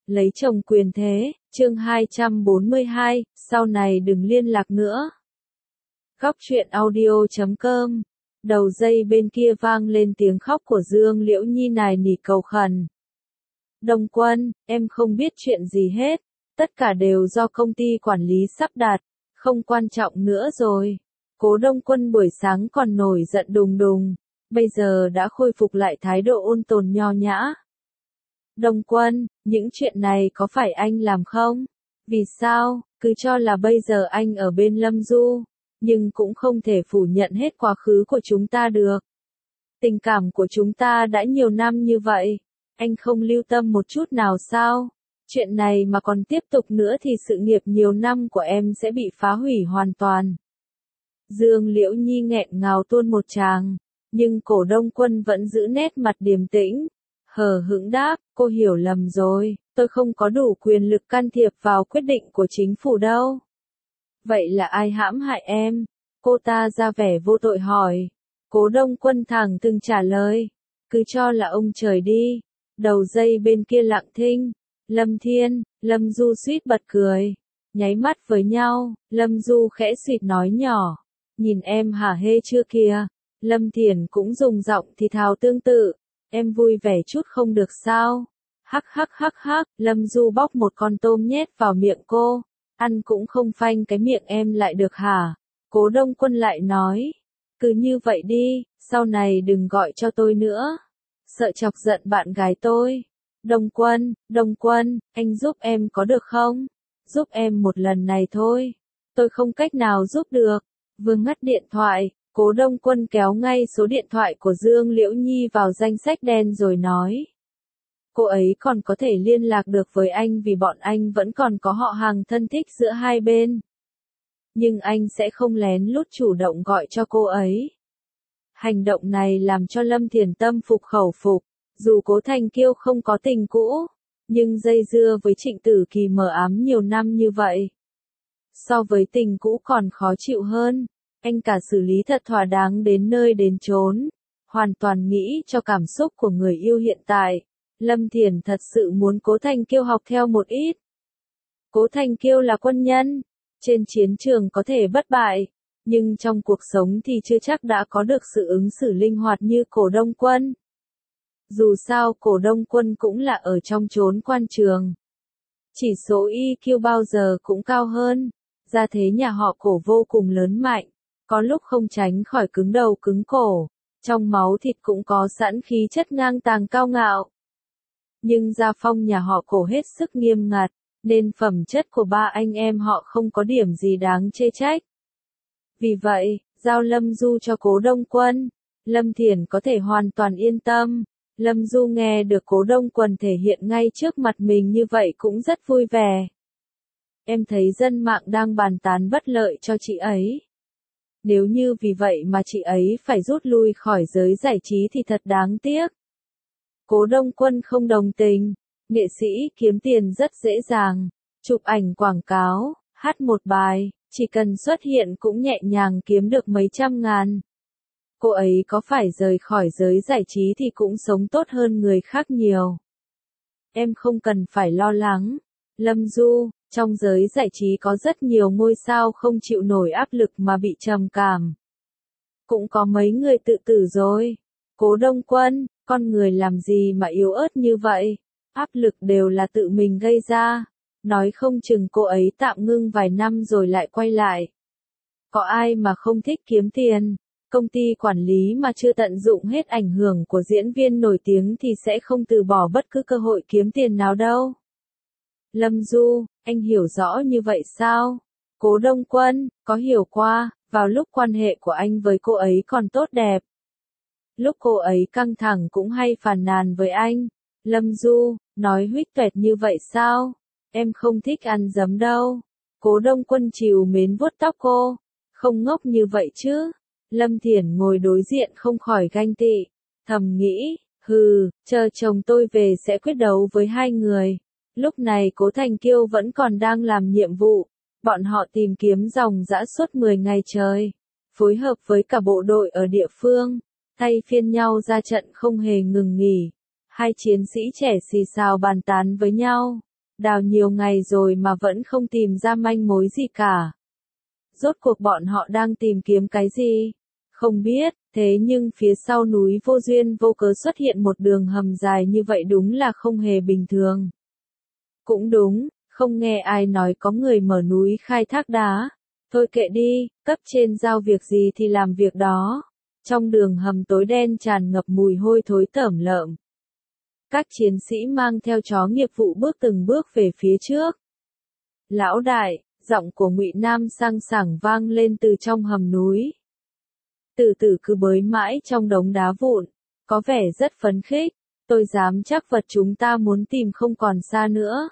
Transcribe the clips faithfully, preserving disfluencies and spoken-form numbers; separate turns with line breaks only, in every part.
Lấy chồng quyền thế, chương hai trăm bốn mươi hai, sau này đừng liên lạc nữa. Góc truyện audio chấm com. Đầu dây bên kia vang lên tiếng khóc của Dương Liễu Nhi nài nỉ cầu khẩn. Đồng Quân, em không biết chuyện gì hết, tất cả đều do công ty quản lý sắp đặt, không quan trọng nữa rồi. Cố Đông Quân buổi sáng còn nổi giận đùng đùng, bây giờ đã khôi phục lại thái độ ôn tồn nho nhã. Đồng Quân, những chuyện này có phải anh làm không? Vì sao? Cứ cho là bây giờ anh ở bên Lâm Du, nhưng cũng không thể phủ nhận hết quá khứ của chúng ta được. Tình cảm của chúng ta đã nhiều năm như vậy, anh không lưu tâm một chút nào sao? Chuyện này mà còn tiếp tục nữa thì sự nghiệp nhiều năm của em sẽ bị phá hủy hoàn toàn. Dương Liễu Nhi nghẹn ngào tuôn một tràng, nhưng Cổ Đông Quân vẫn giữ nét mặt điềm tĩnh, hờ hững đáp, cô hiểu lầm rồi, tôi không có đủ quyền lực can thiệp vào quyết định của chính phủ đâu. Vậy là ai hãm hại em? Cô ta ra vẻ vô tội hỏi. Cố Đông Quân thẳng thừng trả lời, cứ cho là ông trời đi. Đầu dây bên kia lặng thinh. Lâm Thiên, Lâm Du suýt bật cười, nháy mắt với nhau. Lâm Du khẽ suýt nói nhỏ, nhìn em hả hê chưa kìa. Lâm Thiển cũng dùng giọng thì thào tương tự, em vui vẻ chút không được sao? Hắc hắc hắc hắc. Lâm Du bóc một con tôm nhét vào miệng cô, ăn cũng không phanh cái miệng em lại được hả? Cố Đông Quân lại nói, cứ như vậy đi, sau này đừng gọi cho tôi nữa, sợ chọc giận bạn gái tôi. Đông Quân, Đông Quân, anh giúp em có được không? Giúp em một lần này thôi, tôi không cách nào giúp được. Vừa ngắt điện thoại, Cố Đông Quân kéo ngay số điện thoại của Dương Liễu Nhi vào danh sách đen rồi nói. Cô ấy còn có thể liên lạc được với anh vì bọn anh vẫn còn có họ hàng thân thích giữa hai bên. Nhưng anh sẽ không lén lút chủ động gọi cho cô ấy. Hành động này làm cho Lâm Thiển tâm phục khẩu phục, dù Cố Thành Kiêu không có tình cũ, nhưng dây dưa với Trịnh Tử Kỳ mờ ám nhiều năm như vậy. So với tình cũ còn khó chịu hơn, anh cả xử lý thật thỏa đáng đến nơi đến chốn, hoàn toàn nghĩ cho cảm xúc của người yêu hiện tại. Lâm Thiển thật sự muốn Cố Thành Kiêu học theo một ít. Cố Thành Kiêu là quân nhân, trên chiến trường có thể bất bại, nhưng trong cuộc sống thì chưa chắc đã có được sự ứng xử linh hoạt như Cổ Đông Quân. Dù sao Cổ Đông Quân cũng là ở trong chốn quan trường. Chỉ số i kiu bao giờ cũng cao hơn, gia thế nhà họ Cổ vô cùng lớn mạnh, có lúc không tránh khỏi cứng đầu cứng cổ, trong máu thịt cũng có sẵn khí chất ngang tàng cao ngạo. Nhưng gia phong nhà họ Cổ hết sức nghiêm ngặt, nên phẩm chất của ba anh em họ không có điểm gì đáng chê trách. Vì vậy, giao Lâm Du cho Cố Đông Quân, Lâm Thiển có thể hoàn toàn yên tâm. Lâm Du nghe được Cố Đông Quân thể hiện ngay trước mặt mình như vậy cũng rất vui vẻ. Em thấy dân mạng đang bàn tán bất lợi cho chị ấy. Nếu như vì vậy mà chị ấy phải rút lui khỏi giới giải trí thì thật đáng tiếc. Cố Đông Quân không đồng tình, nghệ sĩ kiếm tiền rất dễ dàng, chụp ảnh quảng cáo, hát một bài, chỉ cần xuất hiện cũng nhẹ nhàng kiếm được mấy trăm ngàn. Cô ấy có phải rời khỏi giới giải trí thì cũng sống tốt hơn người khác nhiều. Em không cần phải lo lắng. Lâm Du, trong giới giải trí có rất nhiều ngôi sao không chịu nổi áp lực mà bị trầm cảm. Cũng có mấy người tự tử rồi. Cố Đông Quân, con người làm gì mà yếu ớt như vậy? Áp lực đều là tự mình gây ra. Nói không chừng cô ấy tạm ngưng vài năm rồi lại quay lại. Có ai mà không thích kiếm tiền? Công ty quản lý mà chưa tận dụng hết ảnh hưởng của diễn viên nổi tiếng thì sẽ không từ bỏ bất cứ cơ hội kiếm tiền nào đâu. Lâm Du, anh hiểu rõ như vậy sao? Cố Đông Quân, có hiểu qua, vào lúc quan hệ của anh với cô ấy còn tốt đẹp. Lúc cô ấy căng thẳng cũng hay phàn nàn với anh. Lâm Du, nói huýt toẹt như vậy sao? Em không thích ăn dấm đâu. Cố Đông Quân trìu mến vuốt tóc cô. Không ngốc như vậy chứ. Lâm Thiển ngồi đối diện không khỏi ganh tị. Thầm nghĩ, hừ, chờ chồng tôi về sẽ quyết đấu với hai người. Lúc này Cố Thành Kiêu vẫn còn đang làm nhiệm vụ. Bọn họ tìm kiếm ròng rã suốt mười ngày trời. Phối hợp với cả bộ đội ở địa phương. Thay phiên nhau ra trận không hề ngừng nghỉ. Hai chiến sĩ trẻ xì xào bàn tán với nhau. Đào nhiều ngày rồi mà vẫn không tìm ra manh mối gì cả. Rốt cuộc bọn họ đang tìm kiếm cái gì? Không biết, thế nhưng phía sau núi vô duyên vô cớ xuất hiện một đường hầm dài như vậy đúng là không hề bình thường. Cũng đúng, không nghe ai nói có người mở núi khai thác đá. Thôi kệ đi, cấp trên giao việc gì thì làm việc đó. Trong đường hầm tối đen tràn ngập mùi hôi thối tởm lợm. Các chiến sĩ mang theo chó nghiệp vụ bước từng bước về phía trước. Lão đại, giọng của Ngụy Nam sang sảng vang lên từ trong hầm núi. Từ từ cứ bới mãi trong đống đá vụn, có vẻ rất phấn khích, tôi dám chắc vật chúng ta muốn tìm không còn xa nữa.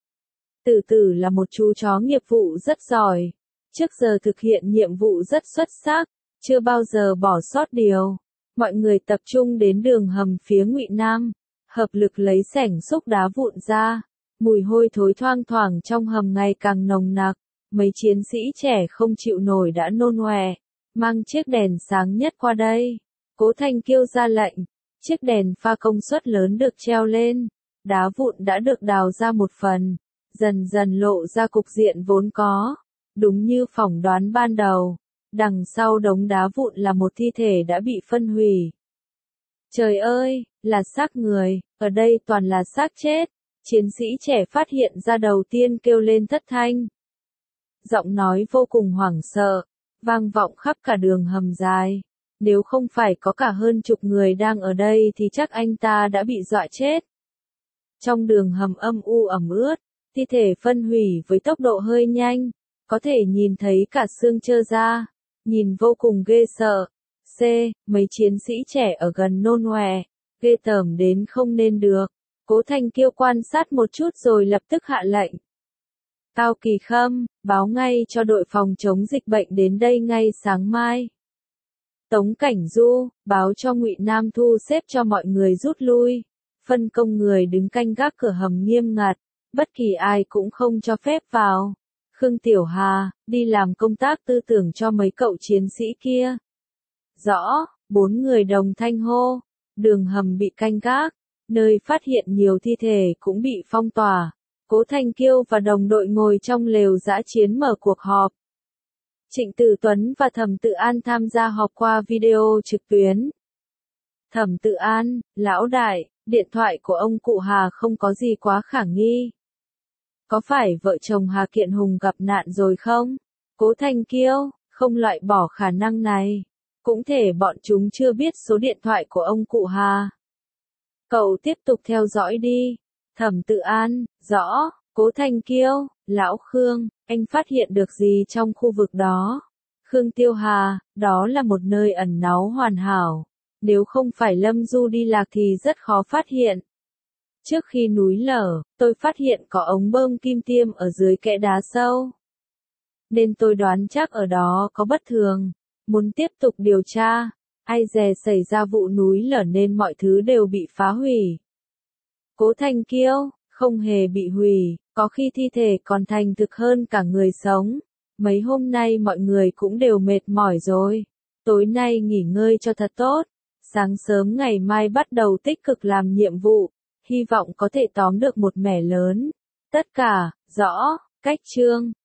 Từ từ là một chú chó nghiệp vụ rất giỏi, trước giờ thực hiện nhiệm vụ rất xuất sắc, chưa bao giờ bỏ sót điều. Mọi người tập trung đến đường hầm phía Ngụy Nam, hợp lực lấy xẻng xúc đá vụn ra. Mùi hôi thối thoang thoảng trong hầm ngày càng nồng nặc, mấy chiến sĩ trẻ không chịu nổi đã nôn ọe, mang chiếc đèn sáng nhất qua đây. Cố Thanh Kiêu ra lệnh, chiếc đèn pha công suất lớn được treo lên, đá vụn đã được đào ra một phần, dần dần lộ ra cục diện vốn có. Đúng như phỏng đoán ban đầu, đằng sau đống đá vụn là một thi thể đã bị phân hủy. Trời ơi, là xác người, ở đây toàn là xác chết. Chiến sĩ trẻ phát hiện ra đầu tiên kêu lên thất thanh. Giọng nói vô cùng hoảng sợ, vang vọng khắp cả đường hầm dài. Nếu không phải có cả hơn chục người đang ở đây thì chắc anh ta đã bị dọa chết. Trong đường hầm âm u ẩm ướt, thi thể phân hủy với tốc độ hơi nhanh, có thể nhìn thấy cả xương trơ ra, nhìn vô cùng ghê sợ. C, mấy chiến sĩ trẻ ở gần nôn ọe, ghê tởm đến không nên được. Cố Thanh Kiêu quan sát một chút rồi lập tức hạ lệnh. Cao Kỳ Khâm, báo ngay cho đội phòng chống dịch bệnh đến đây ngay sáng mai. Tống Cảnh Du, báo cho Ngụy Nam thu xếp cho mọi người rút lui. Phân công người đứng canh gác cửa hầm nghiêm ngặt, bất kỳ ai cũng không cho phép vào. Khương Tiểu Hà, đi làm công tác tư tưởng cho mấy cậu chiến sĩ kia. Rõ, bốn người đồng thanh hô. Đường hầm bị canh gác. Nơi phát hiện nhiều thi thể cũng bị phong tỏa. Cố Thanh Kiêu và đồng đội ngồi trong lều dã chiến mở cuộc họp. Trịnh Tử Tuấn và Thẩm Tự An tham gia họp qua video trực tuyến. Thẩm Tự An, lão đại, điện thoại của ông cụ Hà không có gì quá khả nghi. Có phải vợ chồng Hà Kiện Hùng gặp nạn rồi không? Cố Thanh Kiêu, không loại bỏ khả năng này. Cũng thể bọn chúng chưa biết số điện thoại của ông cụ Hà. Cậu tiếp tục theo dõi đi. Thẩm Tự An, rõ. Cố Thanh Kiêu, lão Khương, anh phát hiện được gì trong khu vực đó? Khương Tiêu Hà, đó là một nơi ẩn náu hoàn hảo. Nếu không phải Lâm Du đi lạc thì rất khó phát hiện. Trước khi núi lở, tôi phát hiện có ống bơm kim tiêm ở dưới kẽ đá sâu. Nên tôi đoán chắc ở đó có bất thường. Muốn tiếp tục điều tra. Ai dè xảy ra vụ núi lở nên mọi thứ đều bị phá hủy. Cố Thanh Kiêu, không hề bị hủy, có khi thi thể còn thành thực hơn cả người sống. Mấy hôm nay mọi người cũng đều mệt mỏi rồi. Tối nay nghỉ ngơi cho thật tốt. Sáng sớm ngày mai bắt đầu tích cực làm nhiệm vụ. Hy vọng có thể tóm được một mẻ lớn. Tất cả, rõ, cách chương.